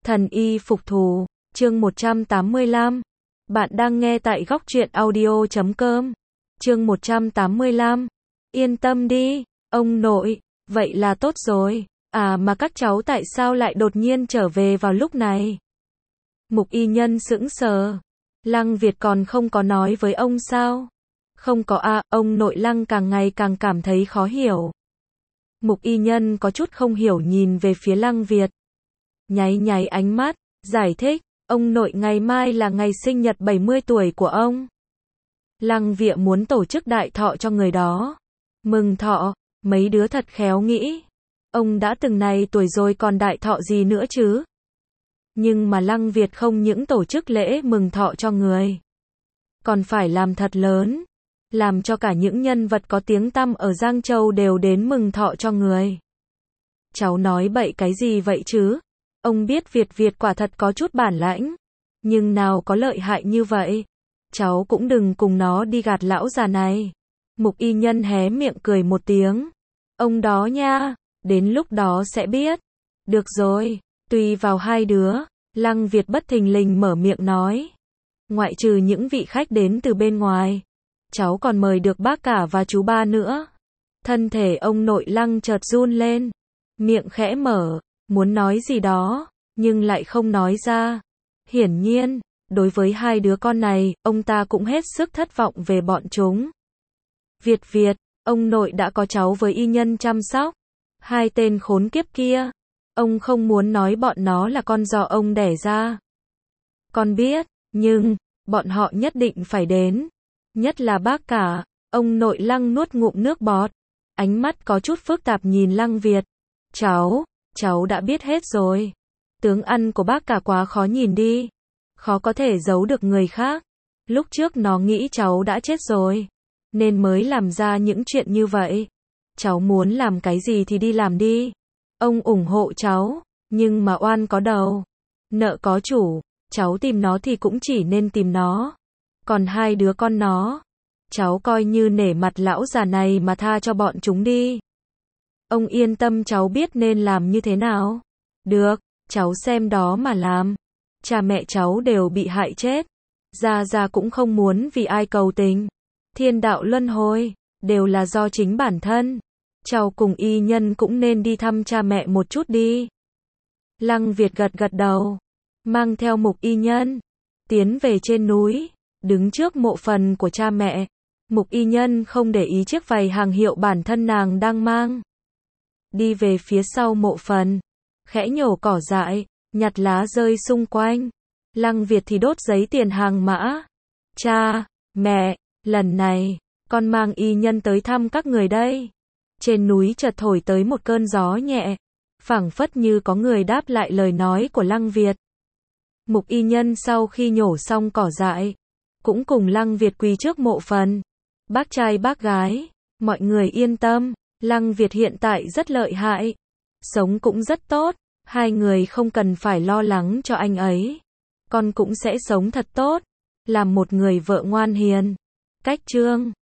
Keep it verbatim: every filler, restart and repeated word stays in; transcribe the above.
Thần y phục thù, chương một trăm tám mươi lăm. Bạn đang nghe tại góc truyện audio chấm com. Chương một trăm tám mươi lăm. Yên tâm đi, ông nội, vậy là tốt rồi. À mà các cháu tại sao lại đột nhiên trở về vào lúc này? Mục y nhân sững sờ. Lăng Việt còn không có nói với ông sao? Không có à, ông nội Lăng càng ngày càng cảm thấy khó hiểu. Mục y nhân có chút không hiểu nhìn về phía Lăng Việt. Nháy nháy ánh mắt, giải thích, ông nội ngày mai là ngày sinh nhật bảy mươi tuổi của ông. Lăng Việt muốn tổ chức đại thọ cho người đó. Mừng thọ, mấy đứa thật khéo nghĩ. Ông đã từng này tuổi rồi còn đại thọ gì nữa chứ? Nhưng mà Lăng Việt không những tổ chức lễ mừng thọ cho người, còn phải làm thật lớn, làm cho cả những nhân vật có tiếng tăm ở Giang Châu đều đến mừng thọ cho người. Cháu nói bậy cái gì vậy chứ? Ông biết Việt Việt quả thật có chút bản lãnh, nhưng nào có lợi hại như vậy. Cháu cũng đừng cùng nó đi gạt lão già này. Mục y nhân hé miệng cười một tiếng. Ông đó nha, đến lúc đó sẽ biết. Được rồi, tùy vào hai đứa. Lăng Việt bất thình lình mở miệng nói. Ngoại trừ những vị khách đến từ bên ngoài, cháu còn mời được bác cả và chú ba nữa. Thân thể ông nội Lăng chợt run lên, miệng khẽ mở, muốn nói gì đó, nhưng lại không nói ra. Hiển nhiên, đối với hai đứa con này, ông ta cũng hết sức thất vọng về bọn chúng. Việt Việt, ông nội đã có cháu với y nhân chăm sóc. Hai tên khốn kiếp kia, ông không muốn nói bọn nó là con do ông đẻ ra. Con biết, nhưng, bọn họ nhất định phải đến. Nhất là bác cả. Ông nội Lăng nuốt ngụm nước bọt, ánh mắt có chút phức tạp nhìn Lăng Việt. Cháu, cháu đã biết hết rồi. Tướng ăn của bác cả quá khó nhìn đi. Khó có thể giấu được người khác. Lúc trước nó nghĩ cháu đã chết rồi, nên mới làm ra những chuyện như vậy. Cháu muốn làm cái gì thì đi làm đi. Ông ủng hộ cháu, nhưng mà oan có đầu, nợ có chủ. Cháu tìm nó thì cũng chỉ nên tìm nó. Còn hai đứa con nó, cháu coi như nể mặt lão già này mà tha cho bọn chúng đi. Ông yên tâm, cháu biết nên làm như thế nào. Được, cháu xem đó mà làm. Cha mẹ cháu đều bị hại chết. Gia Gia cũng không muốn vì ai cầu tình. Thiên đạo luân hồi, đều là do chính bản thân. Cháu cùng y nhân cũng nên đi thăm cha mẹ một chút đi. Lăng Việt gật gật đầu, mang theo Mục y nhân, tiến về trên núi, đứng trước mộ phần của cha mẹ. Mục y nhân không để ý chiếc váy hàng hiệu bản thân nàng đang mang. Đi về phía sau mộ phần, khẽ nhổ cỏ dại, nhặt lá rơi xung quanh. Lăng Việt thì đốt giấy tiền hàng mã. Cha, mẹ, lần này, con mang y nhân tới thăm các người đây. Trên núi chợt thổi tới một cơn gió nhẹ, phảng phất như có người đáp lại lời nói của Lăng Việt. Mục y nhân sau khi nhổ xong cỏ dại, cũng cùng Lăng Việt quỳ trước mộ phần. Bác trai bác gái, mọi người yên tâm, Lăng Việt hiện tại rất lợi hại, sống cũng rất tốt, hai người không cần phải lo lắng cho anh ấy. Con cũng sẽ sống thật tốt, làm một người vợ ngoan hiền. Cách chương